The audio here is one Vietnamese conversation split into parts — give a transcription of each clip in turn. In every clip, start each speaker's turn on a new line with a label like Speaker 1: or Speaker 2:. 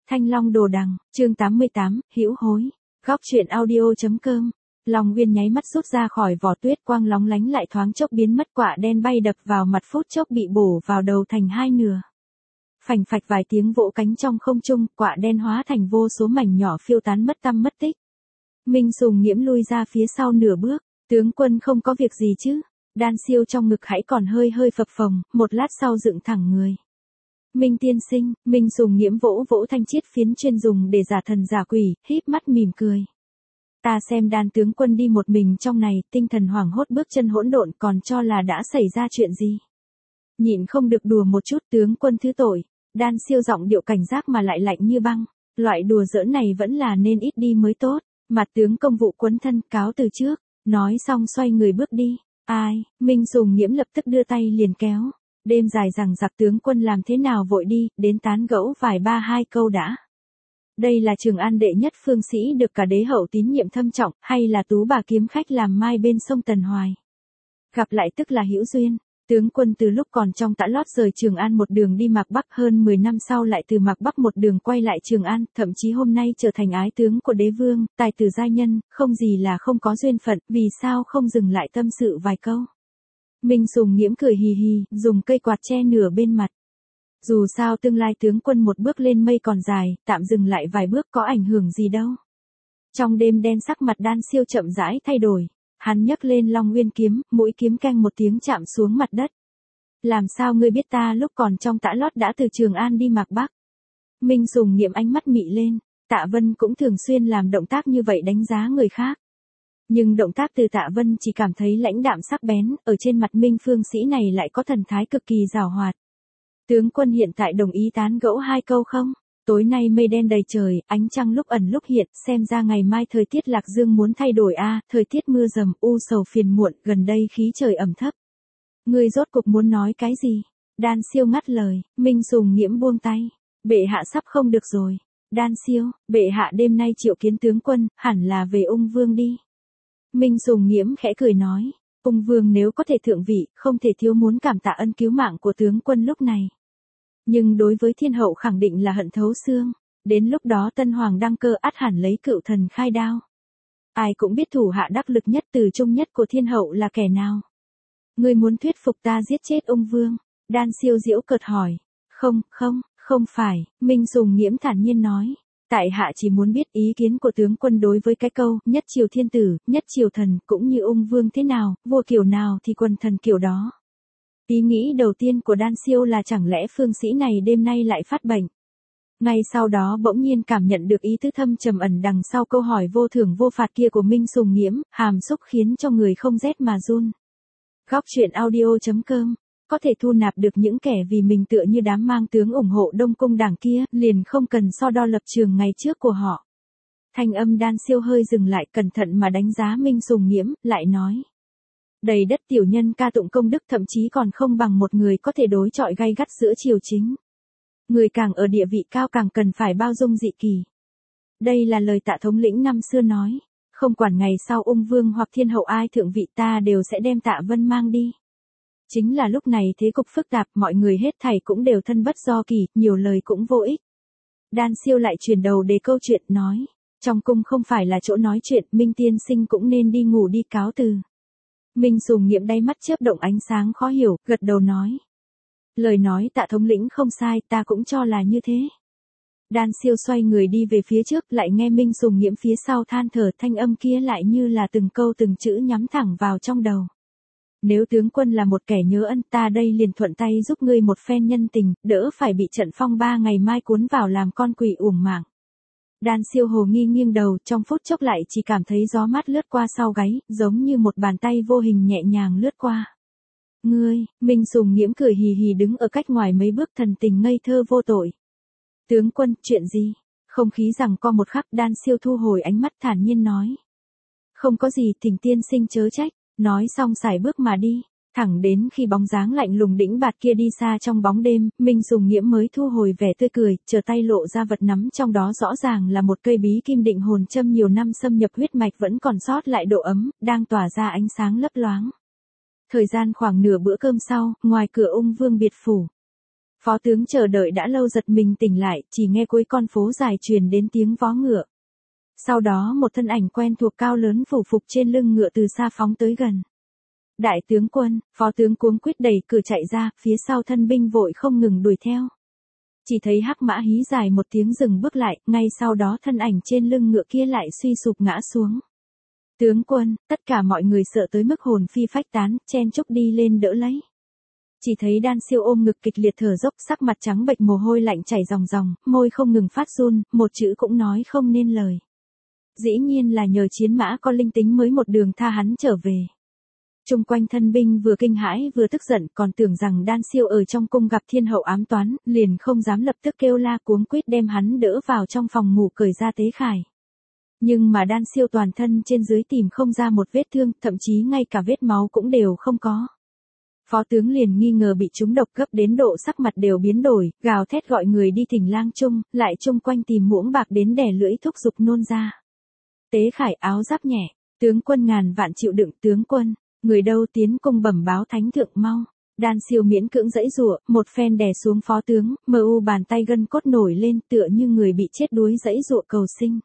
Speaker 1: Thanh Long Đồ Đằng, chương 88, hữu hối. Góc truyện audio.com. Long Nguyên nháy mắt rút ra khỏi vỏ tuyết, quang lóng lánh lại thoáng chốc biến mất, quả đen bay đập vào mặt phút chốc bị bổ vào đầu thành hai nửa. Phành phạch vài tiếng vỗ cánh trong không trung, quả đen hóa thành vô số mảnh nhỏ phiêu tán mất tăm mất tích. Minh Sùng Nghiễm lui ra phía sau nửa bước, tướng quân không có việc gì chứ? Đan Siêu trong ngực hãy còn hơi hơi phập phồng, một lát sau dựng thẳng người. Minh tiên sinh, Minh Sùng Nghiễm vỗ vỗ thanh chiết phiến chuyên dùng để giả thần giả quỷ, híp mắt mỉm cười. Ta xem Đan tướng quân đi một mình trong này, tinh thần hoảng hốt bước chân hỗn độn, còn cho là đã xảy ra chuyện gì. Nhịn không được đùa một chút, tướng quân thứ tội. Đan Siêu giọng điệu cảnh giác mà lại lạnh như băng, loại đùa giỡn này vẫn là nên ít đi mới tốt. Mặt tướng công vụ quấn thân, cáo từ trước. Nói xong xoay người bước đi. Ai? Minh Sùng Nghiễm lập tức đưa tay liền kéo. Đêm dài rằng giặc, tướng quân làm thế nào vội đi, đến tán gẫu vài ba hai câu đã. Đây là Trường An đệ nhất phương sĩ được cả đế hậu tín nhiệm thâm trọng, hay là Tú bà kiếm khách làm mai bên sông Tần Hoài. Gặp lại tức là hữu duyên. Tướng quân từ lúc còn trong Tã Lót rời Trường An một đường đi Mạc Bắc, hơn 10 năm sau lại từ Mạc Bắc một đường quay lại Trường An, thậm chí hôm nay trở thành ái tướng của đế vương, tài tử giai nhân, không gì là không có duyên phận, vì sao không dừng lại tâm sự vài câu. Minh Sùng Nghiễm cười hì hì, dùng cây quạt che nửa bên mặt. Dù sao tương lai tướng quân một bước lên mây còn dài, tạm dừng lại vài bước có ảnh hưởng gì đâu. Trong đêm đen sắc mặt Đan Siêu chậm rãi thay đổi. Hắn nhấc lên Long Nguyên kiếm, mũi kiếm canh một tiếng chạm xuống mặt đất. Làm sao ngươi biết ta lúc còn trong Tã Lót đã từ Trường An đi Mạc Bắc? Minh Sùng Nghiễm ánh mắt mị lên, Tạ Vân cũng thường xuyên làm động tác như vậy đánh giá người khác. Nhưng động tác từ Tạ Vân chỉ cảm thấy lãnh đạm sắc bén, ở trên mặt Minh phương sĩ này lại có thần thái cực kỳ giàu hoạt. Tướng quân hiện tại đồng ý tán gẫu hai câu không? Tối nay mây đen đầy trời, ánh trăng lúc ẩn lúc hiện, xem ra ngày mai thời tiết Lạc Dương muốn thay đổi thời tiết mưa rầm, u sầu phiền muộn, gần đây khí trời ẩm thấp. Ngươi rốt cục muốn nói cái gì? Đan Siêu ngắt lời, Minh Sùng Nghiễm buông tay. Bệ hạ sắp không được rồi. Đan Siêu, bệ hạ đêm nay triệu kiến tướng quân, hẳn là về Ung Vương đi. Minh Sùng Nghiễm khẽ cười nói, Ung Vương nếu có thể thượng vị, không thể thiếu muốn cảm tạ ân cứu mạng của tướng quân lúc này. Nhưng đối với thiên hậu khẳng định là hận thấu xương, đến lúc đó tân hoàng đăng cơ ắt hẳn lấy cựu thần khai đao. Ai cũng biết thủ hạ đắc lực nhất từ trung nhất của thiên hậu là kẻ nào. Ngươi muốn thuyết phục ta giết chết Ung Vương? Đan Siêu giễu cợt hỏi. Không phải, Minh Sùng Nghiễm thản nhiên nói. Tại hạ chỉ muốn biết ý kiến của tướng quân đối với cái câu, nhất triều thiên tử, nhất triều thần, cũng như Ung Vương thế nào, vua kiểu nào thì quần thần kiểu đó. Ý nghĩ đầu tiên của Đan Siêu là chẳng lẽ phương sĩ này đêm nay lại phát bệnh. Ngay sau đó bỗng nhiên cảm nhận được ý tứ thâm trầm ẩn đằng sau câu hỏi vô thưởng vô phạt kia của Minh Sùng Nghiễm, hàm xúc khiến cho người không rét mà run. Góc truyện audio.com. Có thể thu nạp được những kẻ vì mình tựa như đám mang tướng ủng hộ Đông Cung đảng kia, liền không cần so đo lập trường ngày trước của họ. Thanh âm Đan Siêu hơi dừng lại, cẩn thận mà đánh giá Minh Sùng Nghiễm, lại nói. Đầy đất tiểu nhân ca tụng công đức, thậm chí còn không bằng một người có thể đối chọi gay gắt giữa triều chính. Người càng ở địa vị cao càng cần phải bao dung dị kỳ. Đây là lời Tạ thống lĩnh năm xưa nói, không quản ngày sau Ung Vương hoặc thiên hậu ai thượng vị ta đều sẽ đem Tạ Vân mang đi. Chính là lúc này thế cục phức tạp, mọi người hết thảy cũng đều thân bất do kỳ, nhiều lời cũng vô ích. Đan Siêu lại chuyển đầu để câu chuyện nói, trong cung không phải là chỗ nói chuyện, Minh tiên sinh cũng nên đi ngủ đi, cáo từ. Minh Sùng Nghiễm đáy mắt chớp động ánh sáng khó hiểu, gật đầu nói. Lời nói Tạ thống lĩnh không sai, ta cũng cho là như thế. Đan Siêu xoay người đi về phía trước, lại nghe Minh Sùng Nghiễm phía sau than thở, thanh âm kia lại như là từng câu từng chữ nhắm thẳng vào trong đầu. Nếu tướng quân là một kẻ nhớ ân, ta đây liền thuận tay giúp ngươi một phen nhân tình, đỡ phải bị trận phong ba ngày mai cuốn vào làm con quỷ uổng mạng. Đan Siêu hồ nghi nghiêng đầu, trong phút chốc lại chỉ cảm thấy gió mát lướt qua sau gáy, giống như một bàn tay vô hình nhẹ nhàng lướt qua. Ngươi, Minh Sùng Nghiễm cười hì hì đứng ở cách ngoài mấy bước, thần tình ngây thơ vô tội. Tướng quân, chuyện gì? Không khí rằng co một khắc, Đan Siêu thu hồi ánh mắt thản nhiên nói. Không có gì, thỉnh tiên sinh chớ trách. Nói xong sải bước mà đi, thẳng đến khi bóng dáng lạnh lùng đĩnh bạt kia đi xa trong bóng đêm, Minh Sùng Nghiễm mới thu hồi vẻ tươi cười, chờ tay lộ ra vật nắm trong đó rõ ràng là một cây bí kim định hồn châm nhiều năm xâm nhập huyết mạch vẫn còn sót lại độ ấm, đang tỏa ra ánh sáng lấp loáng. Thời gian khoảng nửa bữa cơm sau, ngoài cửa Ung Vương biệt phủ. Phó tướng chờ đợi đã lâu giật mình tỉnh lại, chỉ nghe cuối con phố dài truyền đến tiếng vó ngựa. Sau đó một thân ảnh quen thuộc cao lớn phủ phục trên lưng ngựa từ xa phóng tới gần. Đại tướng quân, phó tướng cuống quýt đẩy cửa chạy ra, phía sau thân binh vội không ngừng đuổi theo. Chỉ thấy hắc mã hí dài một tiếng dừng bước lại, ngay sau đó thân ảnh trên lưng ngựa kia lại suy sụp ngã xuống. Tướng quân, tất cả mọi người sợ tới mức hồn phi phách tán, chen chúc đi lên đỡ lấy. Chỉ thấy Đan Siêu ôm ngực kịch liệt thở dốc, sắc mặt trắng bệch mồ hôi lạnh chảy ròng ròng, môi không ngừng phát run, một chữ cũng nói không nên lời. Dĩ nhiên là nhờ chiến mã có linh tính mới một đường tha hắn trở về. Chung quanh thân binh vừa kinh hãi vừa tức giận, còn tưởng rằng Đan Siêu ở trong cung gặp thiên hậu ám toán, liền không dám lập tức kêu la cuống quýt đem hắn đỡ vào trong phòng ngủ cởi ra tế khải. Nhưng mà Đan Siêu toàn thân trên dưới tìm không ra một vết thương, thậm chí ngay cả vết máu cũng đều không có. Phó tướng liền nghi ngờ bị trúng độc, gấp đến độ sắc mặt đều biến đổi, gào thét gọi người đi thỉnh lang trung, lại chung quanh tìm muỗng bạc đến đè lưỡi thúc giục nôn ra. Tế khải áo giáp nhẹ, tướng quân ngàn vạn chịu đựng, tướng quân, người đâu tiến cung bẩm báo thánh thượng mau. Đan Siêu miễn cưỡng giãy giụa, một phen đè xuống phó tướng, mờ u bàn tay gân cốt nổi lên tựa như người bị chết đuối giãy giụa cầu sinh.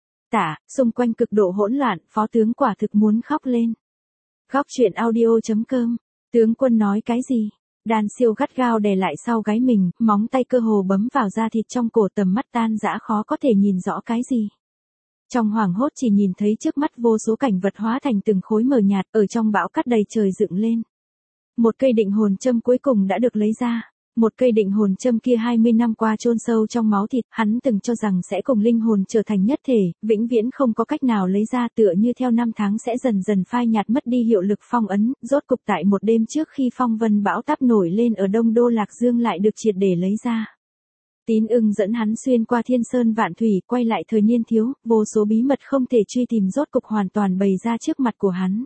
Speaker 1: Xung quanh cực độ hỗn loạn, phó tướng quả thực muốn khóc lên. Góc truyện audio.com. Tướng quân nói cái gì? Đan Siêu gắt gao đè lại sau gáy mình, móng tay cơ hồ bấm vào da thịt trong cổ, tầm mắt tan rã khó có thể nhìn rõ cái gì. Trong hoảng hốt chỉ nhìn thấy trước mắt vô số cảnh vật hóa thành từng khối mờ nhạt, ở trong bão cát đầy trời dựng lên. Một cây định hồn châm cuối cùng đã được lấy ra. Một cây định hồn châm kia 20 năm qua chôn sâu trong máu thịt, hắn từng cho rằng sẽ cùng linh hồn trở thành nhất thể, vĩnh viễn không có cách nào lấy ra, tựa như theo năm tháng sẽ dần dần phai nhạt mất đi hiệu lực phong ấn, rốt cục tại một đêm trước khi phong vân bão táp nổi lên ở Đông Đô Lạc Dương lại được triệt để lấy ra. Tín Ưng dẫn hắn xuyên qua thiên sơn vạn thủy, quay lại thời niên thiếu, vô số bí mật không thể truy tìm rốt cục hoàn toàn bày ra trước mặt của hắn.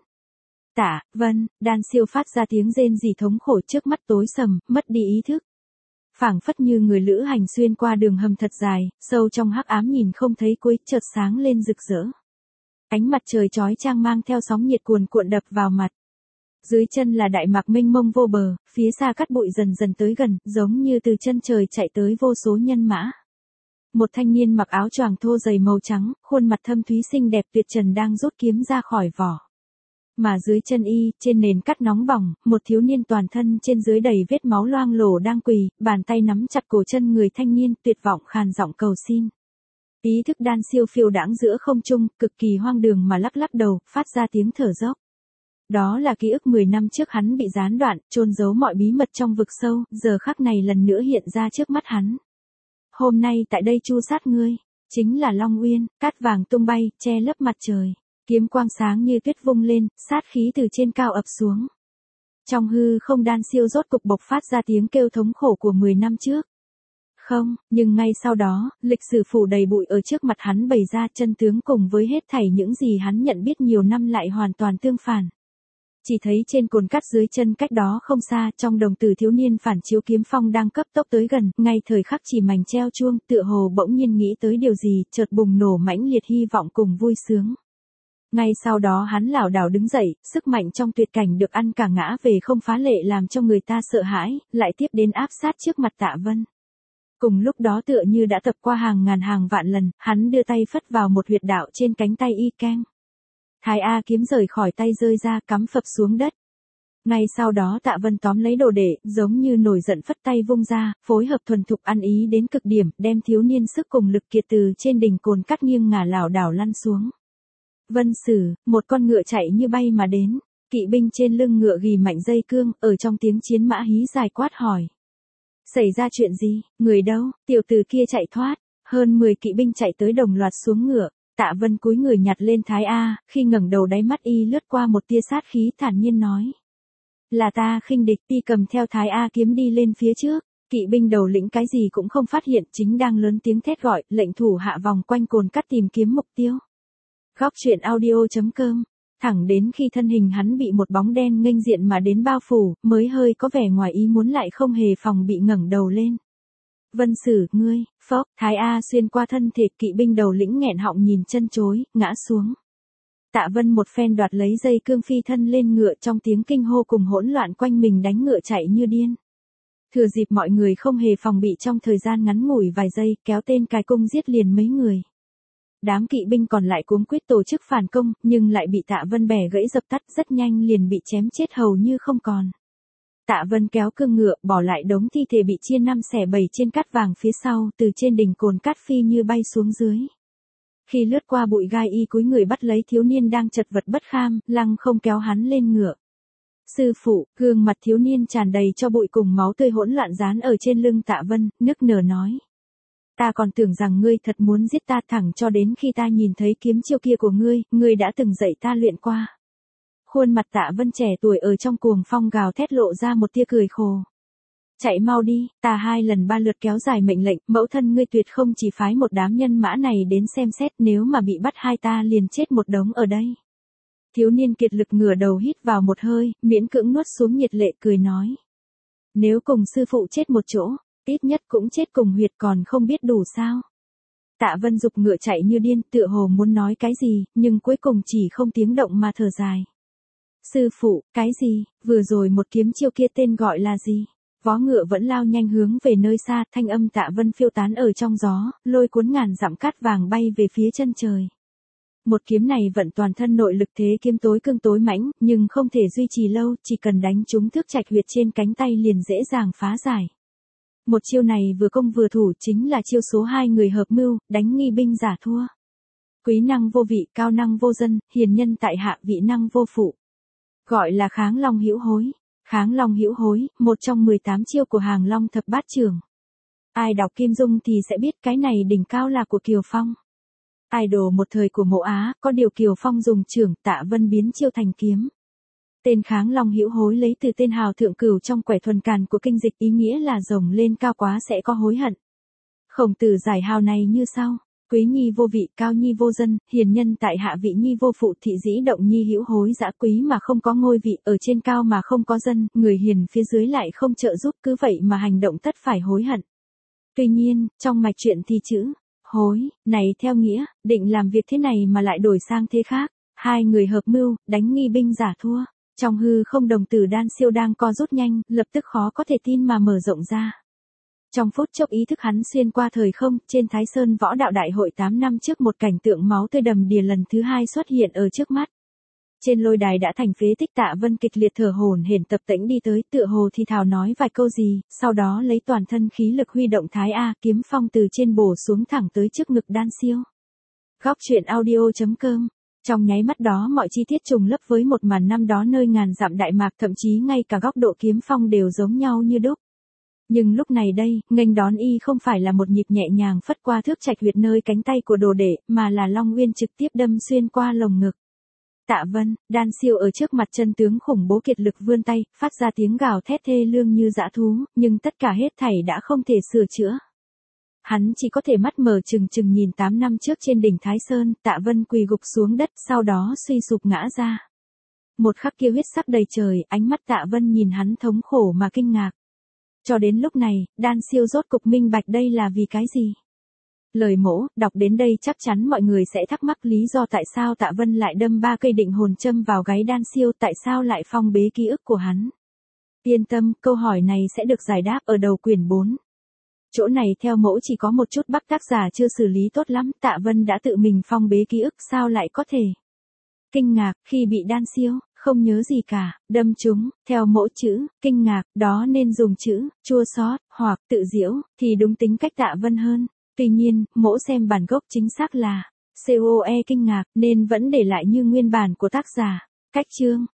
Speaker 1: Đan Siêu phát ra tiếng rên rỉ thống khổ, trước mắt tối sầm, mất đi ý thức. Phảng phất như người lữ hành xuyên qua đường hầm thật dài, sâu trong hắc ám nhìn không thấy cuối, chợt sáng lên rực rỡ. Ánh mặt trời chói chang mang theo sóng nhiệt cuồn cuộn đập vào mặt. Dưới chân là đại mạc mênh mông vô bờ, phía xa cát bụi dần dần tới gần, giống như từ chân trời chạy tới vô số nhân mã. Một thanh niên mặc áo choàng thô dày màu trắng, khuôn mặt thâm thúy xinh đẹp tuyệt trần đang rút kiếm ra khỏi vỏ. Mà dưới chân y, trên nền cát nóng bỏng, một thiếu niên toàn thân trên dưới đầy vết máu loang lổ đang quỳ, bàn tay nắm chặt cổ chân người thanh niên, tuyệt vọng khàn giọng cầu xin. Ý thức Đan Siêu phiêu đãng giữa không trung, cực kỳ hoang đường mà lắc lắc đầu, phát ra tiếng thở dốc. Đó là ký ức 10 năm trước hắn bị gián đoạn, chôn giấu mọi bí mật trong vực sâu, giờ khắc này lần nữa hiện ra trước mắt hắn. Hôm nay tại đây chu sát ngươi, chính là Long Uyên, cát vàng tung bay, che lấp mặt trời. Kiếm quang sáng như tuyết vung lên, sát khí từ trên cao ập xuống. Trong hư không Đan Siêu rốt cục bộc phát ra tiếng kêu thống khổ của 10 năm trước. Không, nhưng ngay sau đó, lịch sử phủ đầy bụi ở trước mặt hắn bày ra, chân tướng cùng với hết thảy những gì hắn nhận biết nhiều năm lại hoàn toàn tương phản. Chỉ thấy trên cồn cát dưới chân cách đó không xa, trong đồng tử thiếu niên phản chiếu kiếm phong đang cấp tốc tới gần, ngay thời khắc chỉ mảnh treo chuông, tựa hồ bỗng nhiên nghĩ tới điều gì, chợt bùng nổ mãnh liệt hy vọng cùng vui sướng. Ngay sau đó hắn lảo đảo đứng dậy, sức mạnh trong tuyệt cảnh được ăn cả ngã về không phá lệ làm cho người ta sợ hãi, lại tiếp đến áp sát trước mặt Tạ Vân. Cùng lúc đó tựa như đã tập qua hàng ngàn hàng vạn lần, hắn đưa tay phất vào một huyệt đạo trên cánh tay y keng. Thái A kiếm rời khỏi tay rơi ra, cắm phập xuống đất. Ngay sau đó Tạ Vân tóm lấy đồ đệ, giống như nổi giận phất tay vung ra, phối hợp thuần thục ăn ý đến cực điểm, đem thiếu niên sức cùng lực kiệt từ trên đỉnh cồn cát nghiêng ngả lảo đảo lăn xuống. Vân Sử, một con ngựa chạy như bay mà đến, kỵ binh trên lưng ngựa gỉ mạnh dây cương, ở trong tiếng chiến mã hí dài quát hỏi. Xảy ra chuyện gì, người đâu, tiểu tử kia chạy thoát, hơn 10 kỵ binh chạy tới đồng loạt xuống ngựa, Tạ Vân cúi người nhặt lên Thái A, khi ngẩng đầu đáy mắt y lướt qua một tia sát khí thản nhiên nói. Là ta khinh địch, y cầm theo Thái A kiếm đi lên phía trước, kỵ binh đầu lĩnh cái gì cũng không phát hiện, chính đang lớn tiếng thét gọi, lệnh thủ hạ vòng quanh cồn cát tìm kiếm mục tiêu. Góc truyện audio.com, thẳng đến khi thân hình hắn bị một bóng đen nghênh diện mà đến bao phủ, mới hơi có vẻ ngoài ý muốn lại không hề phòng bị ngẩng đầu lên. Vân Sử, ngươi, phốc, Thái A xuyên qua thân thể kỵ binh đầu lĩnh nghẹn họng nhìn chân chối, ngã xuống. Tạ Vân một phen đoạt lấy dây cương phi thân lên ngựa trong tiếng kinh hô cùng hỗn loạn quanh mình đánh ngựa chạy như điên. Thừa dịp mọi người không hề phòng bị trong thời gian ngắn ngủi vài giây, kéo tên cài cung giết liền mấy người. Đám kỵ binh còn lại cuống quyết tổ chức phản công, nhưng lại bị Tạ Vân bẻ gãy dập tắt, rất nhanh liền bị chém chết hầu như không còn. Tạ Vân kéo cương ngựa, bỏ lại đống thi thể bị chia 5/7 trên cát vàng phía sau, từ trên đỉnh cồn cát phi như bay xuống dưới. Khi lướt qua bụi gai y cúi người bắt lấy thiếu niên đang chật vật bất kham, lăng không kéo hắn lên ngựa. Sư phụ, gương mặt thiếu niên tràn đầy cho bụi cùng máu tươi hỗn loạn dán ở trên lưng Tạ Vân, nức nở nói. Ta còn tưởng rằng ngươi thật muốn giết ta, thẳng cho đến khi ta nhìn thấy kiếm chiêu kia của ngươi đã từng dạy ta luyện qua. Khuôn mặt Tạ Vân trẻ tuổi ở trong cuồng phong gào thét lộ ra một tia cười khổ. Chạy mau đi, ta 2 lần 3 lượt kéo dài mệnh lệnh, mẫu thân ngươi tuyệt không chỉ phái một đám nhân mã này đến xem xét, nếu mà bị bắt hai ta liền chết một đống ở đây. Thiếu niên kiệt lực ngửa đầu hít vào một hơi, miễn cưỡng nuốt xuống nhiệt lệ cười nói. Nếu cùng sư phụ chết một chỗ, ít nhất cũng chết cùng huyệt, còn không biết đủ sao. Tạ Vân giục ngựa chạy như điên, tựa hồ muốn nói cái gì, nhưng cuối cùng chỉ không tiếng động mà thở dài. Sư phụ, cái gì, vừa rồi một kiếm chiêu kia tên gọi là gì? Vó ngựa vẫn lao nhanh hướng về nơi xa, thanh âm Tạ Vân phiêu tán ở trong gió, lôi cuốn ngàn dặm cát vàng bay về phía chân trời. Một kiếm này vận toàn thân nội lực, thế kiếm tối cương tối mãnh, nhưng không thể duy trì lâu, chỉ cần đánh trúng thước trạch huyệt trên cánh tay liền dễ dàng phá giải. Một chiêu này vừa công vừa thủ, chính là chiêu số 2 người hợp mưu, đánh nghi binh giả thua. Quý năng vô vị, cao năng vô dân, hiền nhân tại hạ, vị năng vô phụ. Gọi là Kháng Long Hữu Hối. Kháng Long Hữu Hối, một trong 18 chiêu của Hàng Long thập bát trưởng. Ai đọc Kim Dung thì sẽ biết cái này đỉnh cao là của Kiều Phong. Idol một thời của Mộ Á, có điều Kiều Phong dùng trưởng, Tạ Vân biến chiêu thành kiếm. Tên Kháng Long Hữu Hối lấy từ tên hào thượng cửu trong quẻ thuần càn của kinh dịch, ý nghĩa là rồng lên cao quá sẽ có hối hận. Khổng Tử giải hào này như sau. Quý nhi vô vị, cao nhi vô dân, hiền nhân tại hạ, vị nhi vô phụ, thị dĩ động nhi hữu hối, dã quý mà không có ngôi vị, ở trên cao mà không có dân, người hiền phía dưới lại không trợ giúp, cứ vậy mà hành động tất phải hối hận. Tuy nhiên, trong mạch truyện thì chữ hối này theo nghĩa định làm việc thế này mà lại đổi sang thế khác. 2 người hợp mưu, đánh nghi binh giả thua. Trong hư không đồng tử Đan Siêu đang co rút nhanh, lập tức khó có thể tin mà mở rộng ra. Trong phút chốc ý thức hắn xuyên qua thời không, trên Thái Sơn Võ Đạo Đại Hội 8 năm trước, một cảnh tượng máu tươi đầm đìa lần thứ 2 xuất hiện ở trước mắt. Trên lôi đài đã thành phế tích, Tạ Vân kịch liệt thở hổn hển tập tễnh đi tới, tựa hồ thì thào nói vài câu gì, sau đó lấy toàn thân khí lực huy động Thái A kiếm phong từ trên bổ xuống thẳng tới trước ngực Đan Siêu. Góc truyện audio.com. Trong nháy mắt đó mọi chi tiết trùng lấp với một màn năm đó nơi ngàn dặm Đại Mạc, thậm chí ngay cả góc độ kiếm phong đều giống nhau như đúc. Nhưng lúc này đây, nghênh đón y không phải là một nhịp nhẹ nhàng phất qua thước trạch huyệt nơi cánh tay của đồ đệ, mà là long uyên trực tiếp đâm xuyên qua lồng ngực. Tạ Vân, Đan Siêu ở trước mặt chân tướng khủng bố kiệt lực vươn tay, phát ra tiếng gào thét thê lương như dã thú, nhưng tất cả hết thảy đã không thể sửa chữa. Hắn chỉ có thể mắt mở trừng trừng nhìn 8 năm trước trên đỉnh Thái Sơn, Tạ Vân quỳ gục xuống đất, sau đó suy sụp ngã ra. Một khắc kia huyết sắc đầy trời, ánh mắt Tạ Vân nhìn hắn thống khổ mà kinh ngạc. Cho đến lúc này, Đan Siêu rốt cục minh bạch đây là vì cái gì. Lời mỗ, đọc đến đây chắc chắn mọi người sẽ thắc mắc lý do tại sao Tạ Vân lại đâm 3 cây định hồn châm vào gáy Đan Siêu, tại sao lại phong bế ký ức của hắn. Yên tâm, câu hỏi này sẽ được giải đáp ở đầu quyển 4. Chỗ này theo mẫu chỉ có một chút bắp, tác giả chưa xử lý tốt lắm, Tạ Vân đã tự mình phong bế ký ức, sao lại có thể. Kinh ngạc, khi bị Đan Siêu không nhớ gì cả, đâm trúng, theo mẫu chữ, kinh ngạc, đó nên dùng chữ, chua xót, hoặc tự giễu, thì đúng tính cách Tạ Vân hơn. Tuy nhiên, mẫu xem bản gốc chính xác là, COE kinh ngạc, nên vẫn để lại như nguyên bản của tác giả. Cách chương.